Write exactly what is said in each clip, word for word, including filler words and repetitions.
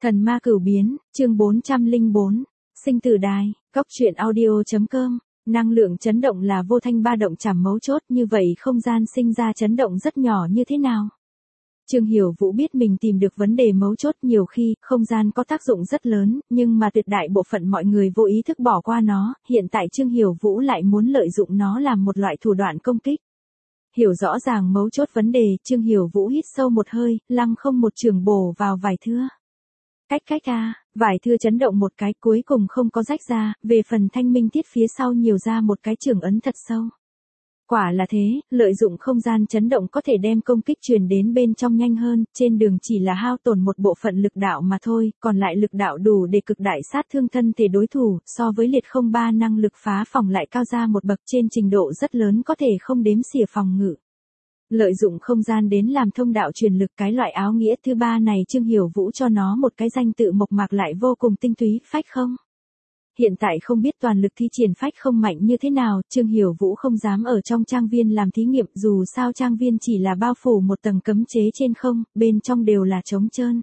Thần ma cửu biến, chương bốn trăm lẻ bốn, sinh tử đài, góc truyện audio.com, năng lượng chấn động là vô thanh ba động chảm mấu chốt, như vậy không gian sinh ra chấn động rất nhỏ như thế nào? Trương Hiểu Vũ biết mình tìm được vấn đề mấu chốt, nhiều khi, không gian có tác dụng rất lớn, nhưng mà tuyệt đại bộ phận mọi người vô ý thức bỏ qua nó, hiện tại Trương Hiểu Vũ lại muốn lợi dụng nó làm một loại thủ đoạn công kích. Hiểu rõ ràng mấu chốt vấn đề, Trương Hiểu Vũ hít sâu một hơi, lăng không một trường bổ vào vải thưa. Cách cách a, vải thưa chấn động một cái cuối cùng không có rách ra, về phần thanh minh tiết phía sau nhiều ra một cái trường ấn thật sâu. Quả là thế, lợi dụng không gian chấn động có thể đem công kích truyền đến bên trong nhanh hơn, trên đường chỉ là hao tổn một bộ phận lực đạo mà thôi, còn lại lực đạo đủ để cực đại sát thương thân thể đối thủ, so với liệt không ba năng lực phá phòng lại cao ra một bậc, trên trình độ rất lớn có thể không đếm xỉa phòng ngự. Lợi dụng không gian đến làm thông đạo truyền lực, cái loại áo nghĩa thứ ba này Trương Hiểu Vũ cho nó một cái danh tự mộc mạc lại vô cùng tinh túy, phách không. Hiện tại không biết toàn lực thi triển phách không mạnh như thế nào, Trương Hiểu Vũ không dám ở trong trang viên làm thí nghiệm, dù sao trang viên chỉ là bao phủ một tầng cấm chế trên không, bên trong đều là trống trơn.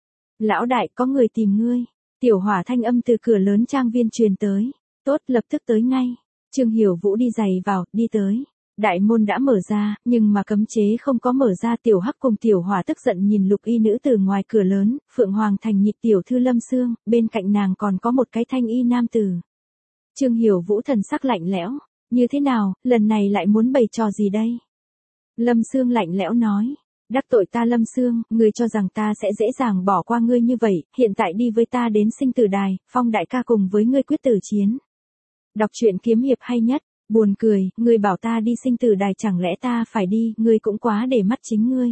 Lão đại, có người tìm ngươi. Tiểu Hỏa thanh âm từ cửa lớn trang viên truyền tới. Tốt, lập tức tới ngay. Trương Hiểu Vũ đi giày vào, đi tới. Đại môn đã mở ra, nhưng mà cấm chế không có mở ra. Tiểu Hắc cùng Tiểu Hỏa tức giận nhìn Lục Y nữ từ ngoài cửa lớn, Phượng Hoàng thành nhịp tiểu thư Lâm Sương, bên cạnh nàng còn có một cái thanh y nam tử. Trương Hiểu Vũ thần sắc lạnh lẽo, như thế nào, lần này lại muốn bày trò gì đây? Lâm Sương lạnh lẽo nói, đắc tội ta Lâm Sương, ngươi cho rằng ta sẽ dễ dàng bỏ qua ngươi như vậy, hiện tại đi với ta đến sinh tử đài, Phong đại ca cùng với ngươi quyết tử chiến. Đọc truyện kiếm hiệp hay nhất. Buồn cười, ngươi bảo ta đi sinh tử đài chẳng lẽ ta phải đi, ngươi cũng quá để mắt chính ngươi.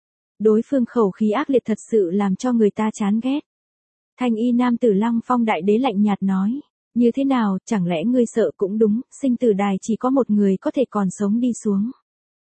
Đối phương khẩu khí ác liệt thật sự làm cho người ta chán ghét. Thanh y nam tử Lăng Phong đại đế lạnh nhạt nói, như thế nào, chẳng lẽ ngươi sợ cũng đúng, sinh tử đài chỉ có một người có thể còn sống đi xuống.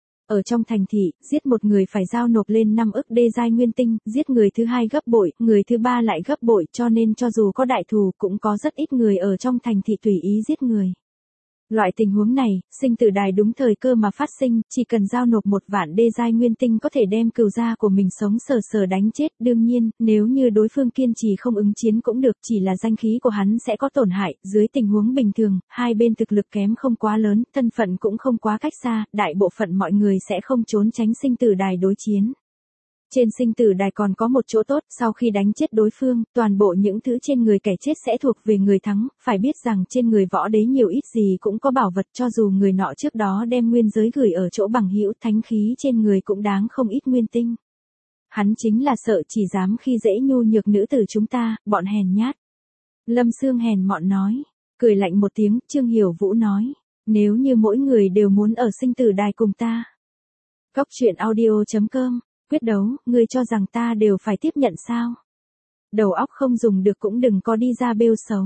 Ở trong thành thị, giết một người phải giao nộp lên năm ức đê giai nguyên tinh, giết người thứ hai gấp bội, người thứ ba lại gấp bội, cho nên cho dù có đại thù cũng có rất ít người ở trong thành thị tùy ý giết người. Loại tình huống này, sinh tử đài đúng thời cơ mà phát sinh, chỉ cần giao nộp một vạn đê giai nguyên tinh có thể đem cừu gia của mình sống sờ sờ đánh chết. Đương nhiên, nếu như đối phương kiên trì không ứng chiến cũng được, chỉ là danh khí của hắn sẽ có tổn hại. Dưới tình huống bình thường, hai bên thực lực kém không quá lớn, thân phận cũng không quá cách xa, đại bộ phận mọi người sẽ không trốn tránh sinh tử đài đối chiến. Trên sinh tử đài còn có một chỗ tốt, sau khi đánh chết đối phương, toàn bộ những thứ trên người kẻ chết sẽ thuộc về người thắng, phải biết rằng trên người võ đế nhiều ít gì cũng có bảo vật, cho dù người nọ trước đó đem nguyên giới gửi ở chỗ bằng hữu, thánh khí trên người cũng đáng không ít nguyên tinh. Hắn chính là sợ chỉ dám khi dễ nhu nhược nữ tử chúng ta, bọn hèn nhát. Lâm Sương hèn mọn nói, cười lạnh một tiếng, Trương Hiểu Vũ nói, nếu như mỗi người đều muốn ở sinh tử đài cùng ta. Góc truyện audio.com Quyết đấu, ngươi cho rằng ta đều phải tiếp nhận sao? Đầu óc không dùng được cũng đừng có đi ra bêu xấu.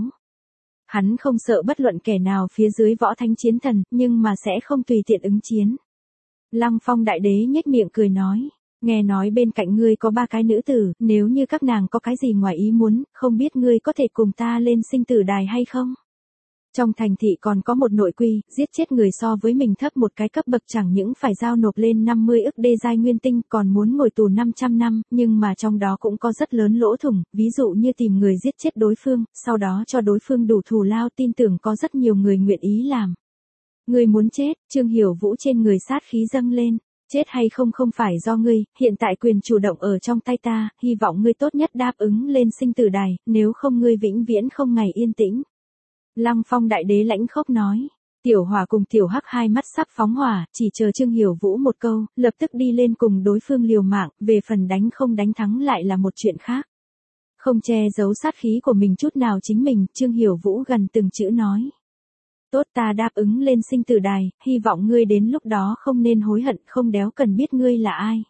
Hắn không sợ bất luận kẻ nào phía dưới võ thánh chiến thần, nhưng mà sẽ không tùy tiện ứng chiến. Lăng Phong đại đế nhếch miệng cười nói, nghe nói bên cạnh ngươi có ba cái nữ tử, nếu như các nàng có cái gì ngoài ý muốn, không biết ngươi có thể cùng ta lên sinh tử đài hay không? Trong thành thị còn có một nội quy, giết chết người so với mình thấp một cái cấp bậc chẳng những phải giao nộp lên năm mươi ức đê giai nguyên tinh, còn muốn ngồi tù năm trăm năm, nhưng mà trong đó cũng có rất lớn lỗ thủng, ví dụ như tìm người giết chết đối phương, sau đó cho đối phương đủ thù lao, tin tưởng có rất nhiều người nguyện ý làm. Người muốn chết, Trương Hiểu Vũ trên người sát khí dâng lên, chết hay không không phải do ngươi, hiện tại quyền chủ động ở trong tay ta, hy vọng ngươi tốt nhất đáp ứng lên sinh tử đài, nếu không ngươi vĩnh viễn không ngày yên tĩnh. Lăng Phong đại đế lãnh khốc nói, Tiểu Hỏa cùng Tiểu Hắc hai mắt sắp phóng hỏa, chỉ chờ Trương Hiểu Vũ một câu, lập tức đi lên cùng đối phương liều mạng, về phần đánh không đánh thắng lại là một chuyện khác. Không che giấu sát khí của mình chút nào chính mình, Trương Hiểu Vũ gần từng chữ nói. Tốt, ta đáp ứng lên sinh tử đài, hy vọng ngươi đến lúc đó không nên hối hận, không đéo cần biết ngươi là ai.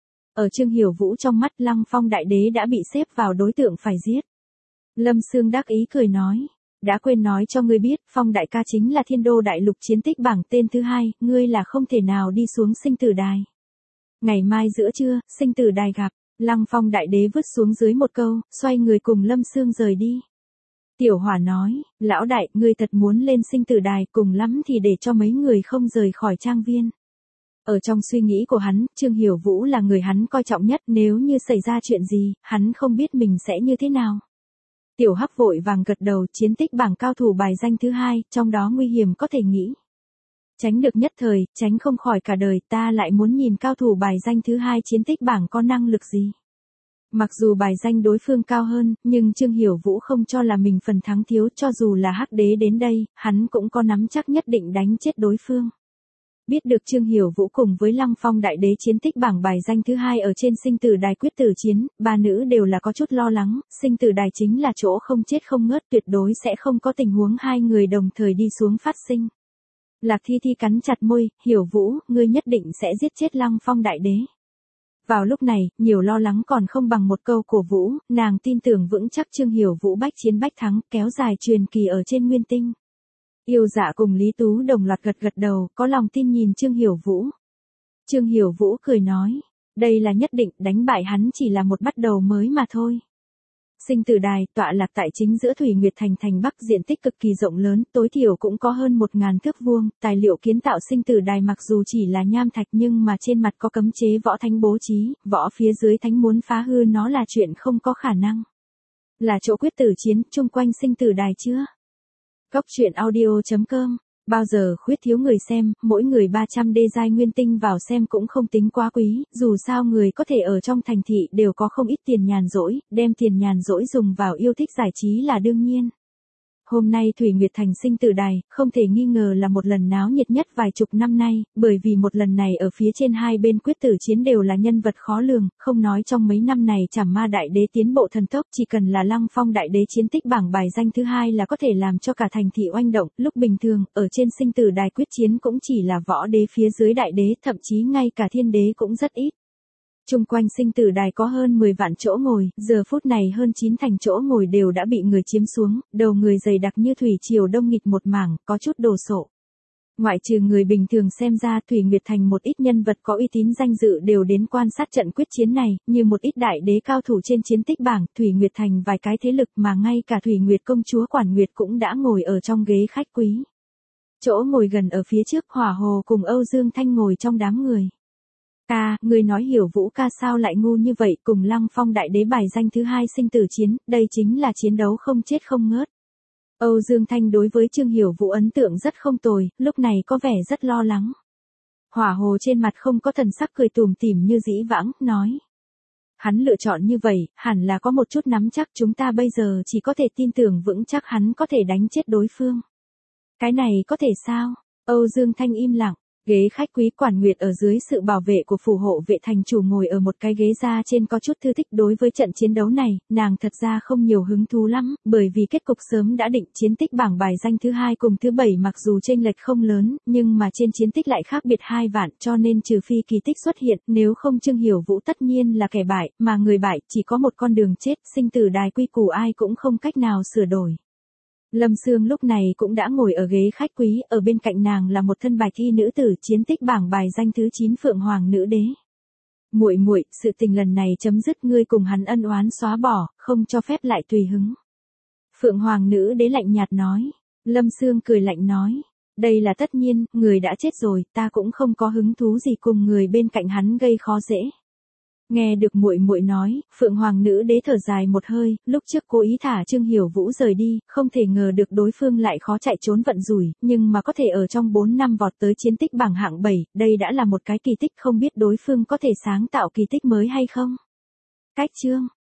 Ở Trương Hiểu Vũ trong mắt Lăng Phong đại đế đã bị xếp vào đối tượng phải giết. Lâm Sương đắc ý cười nói. Đã quên nói cho ngươi biết, Phong đại ca chính là thiên đô đại lục chiến tích bảng tên thứ hai, ngươi là không thể nào đi xuống sinh tử đài. Ngày mai giữa trưa, sinh tử đài gặp, Lăng Phong đại đế vứt xuống dưới một câu, xoay người cùng Lâm Sương rời đi. Tiểu Hỏa nói, lão đại, ngươi thật muốn lên sinh tử đài, cùng lắm thì để cho mấy người không rời khỏi trang viên. Ở trong suy nghĩ của hắn, Trương Hiểu Vũ là người hắn coi trọng nhất, nếu như xảy ra chuyện gì, hắn không biết mình sẽ như thế nào. Tiểu Hắc vội vàng gật đầu, chiến tích bảng cao thủ bài danh thứ hai, trong đó nguy hiểm có thể nghĩ. Tránh được nhất thời, tránh không khỏi cả đời, ta lại muốn nhìn cao thủ bài danh thứ hai chiến tích bảng có năng lực gì. Mặc dù bài danh đối phương cao hơn, nhưng Trương Hiểu Vũ không cho là mình phần thắng thiếu, cho dù là Hắc đế đến đây, hắn cũng có nắm chắc nhất định đánh chết đối phương. Biết được Trương Hiểu Vũ cùng với Lăng Phong đại đế chiến tích bảng bài danh thứ hai ở trên sinh tử đài quyết tử chiến, ba nữ đều là có chút lo lắng, sinh tử đài chính là chỗ không chết không ngớt, tuyệt đối sẽ không có tình huống hai người đồng thời đi xuống phát sinh. Lạc Thi Thi cắn chặt môi, Hiểu Vũ, ngươi nhất định sẽ giết chết Lăng Phong đại đế. Vào lúc này, nhiều lo lắng còn không bằng một câu cổ vũ, nàng tin tưởng vững chắc Trương Hiểu Vũ bách chiến bách thắng, kéo dài truyền kỳ ở trên nguyên tinh. Yêu Dạ cùng Lý Tú đồng loạt gật gật đầu, có lòng tin nhìn Trương Hiểu Vũ. Trương Hiểu Vũ cười nói, đây là nhất định, đánh bại hắn chỉ là một bắt đầu mới mà thôi. Sinh tử đài, tọa lạc tại chính giữa Thủy Nguyệt Thành thành Bắc, diện tích cực kỳ rộng lớn, tối thiểu cũng có hơn một ngàn thước vuông, tài liệu kiến tạo sinh tử đài mặc dù chỉ là nham thạch nhưng mà trên mặt có cấm chế võ thánh bố trí, võ phía dưới thánh muốn phá hư nó là chuyện không có khả năng. Là chỗ quyết tử chiến, chung quanh sinh tử đài chưa? Cốc truyện audio chấm com. Bao giờ khuyết thiếu người xem, mỗi người ba trăm đê giai nguyên tinh vào xem cũng không tính quá quý, dù sao người có thể ở trong thành thị đều có không ít tiền nhàn rỗi, đem tiền nhàn rỗi dùng vào yêu thích giải trí là đương nhiên. Hôm nay Thủy Nguyệt Thành sinh tử đài, không thể nghi ngờ là một lần náo nhiệt nhất vài chục năm nay, bởi vì một lần này ở phía trên hai bên quyết tử chiến đều là nhân vật khó lường, không nói trong mấy năm này Trảm Ma đại đế tiến bộ thần tốc, chỉ cần là Lăng Phong đại đế chiến tích bảng bài danh thứ hai là có thể làm cho cả thành thị oanh động, lúc bình thường, ở trên sinh tử đài quyết chiến cũng chỉ là võ đế phía dưới đại đế, thậm chí ngay cả thiên đế cũng rất ít. Trung quanh sinh tử đài có hơn mười vạn chỗ ngồi, giờ phút này hơn chín thành chỗ ngồi đều đã bị người chiếm xuống, đầu người dày đặc như thủy triều đông nghịt một mảng, có chút đồ sộ. Ngoại trừ người bình thường xem ra, Thủy Nguyệt Thành một ít nhân vật có uy tín danh dự đều đến quan sát trận quyết chiến này, như một ít đại đế cao thủ trên chiến tích bảng, Thủy Nguyệt Thành vài cái thế lực mà ngay cả Thủy Nguyệt công chúa Quản Nguyệt cũng đã ngồi ở trong ghế khách quý. Chỗ ngồi gần ở phía trước, Hỏa Hồ cùng Âu Dương Thanh ngồi trong đám người. Ca, người nói Hiểu Vũ ca sao lại ngu như vậy, cùng Lăng Phong đại đế bài danh thứ hai sinh tử chiến, đây chính là chiến đấu không chết không ngớt. Âu Dương Thanh đối với Trương Hiểu Vũ ấn tượng rất không tồi, lúc này có vẻ rất lo lắng. Hỏa Hồ trên mặt không có thần sắc cười tủm tỉm như dĩ vãng, nói. Hắn lựa chọn như vậy, hẳn là có một chút nắm chắc, chúng ta bây giờ chỉ có thể tin tưởng vững chắc hắn có thể đánh chết đối phương. Cái này có thể sao? Âu Dương Thanh im lặng. Ghế khách quý Quản Nguyệt ở dưới sự bảo vệ của phù hộ vệ thành chủ ngồi ở một cái ghế ra trên có chút thư thích đối với trận chiến đấu này, nàng thật ra không nhiều hứng thú lắm, bởi vì kết cục sớm đã định chiến tích bảng bài danh thứ hai cùng thứ bảy mặc dù chênh lệch không lớn, nhưng mà trên chiến tích lại khác biệt hai vạn cho nên trừ phi kỳ tích xuất hiện, nếu không Trương Hiểu Vũ tất nhiên là kẻ bại, mà người bại chỉ có một con đường chết, sinh tử đài quy củ ai cũng không cách nào sửa đổi. Lâm Sương lúc này cũng đã ngồi ở ghế khách quý, ở bên cạnh nàng là một thân bạch y nữ tử chiến tích bảng bài danh thứ chín Phượng Hoàng nữ đế. Muội muội, sự tình lần này chấm dứt, ngươi cùng hắn ân oán xóa bỏ, không cho phép lại tùy hứng. Phượng Hoàng nữ đế lạnh nhạt nói. Lâm Sương cười lạnh nói, đây là tất nhiên, người đã chết rồi, ta cũng không có hứng thú gì cùng người bên cạnh hắn gây khó dễ. Nghe được muội muội nói, Phượng Hoàng nữ đế thở dài một hơi, lúc trước cố ý thả Trương Hiểu Vũ rời đi, không thể ngờ được đối phương lại khó chạy trốn vận rủi, nhưng mà có thể ở trong bốn năm vọt tới chiến tích bảng hạng bảy, đây đã là một cái kỳ tích, không biết đối phương có thể sáng tạo kỳ tích mới hay không. Cách chương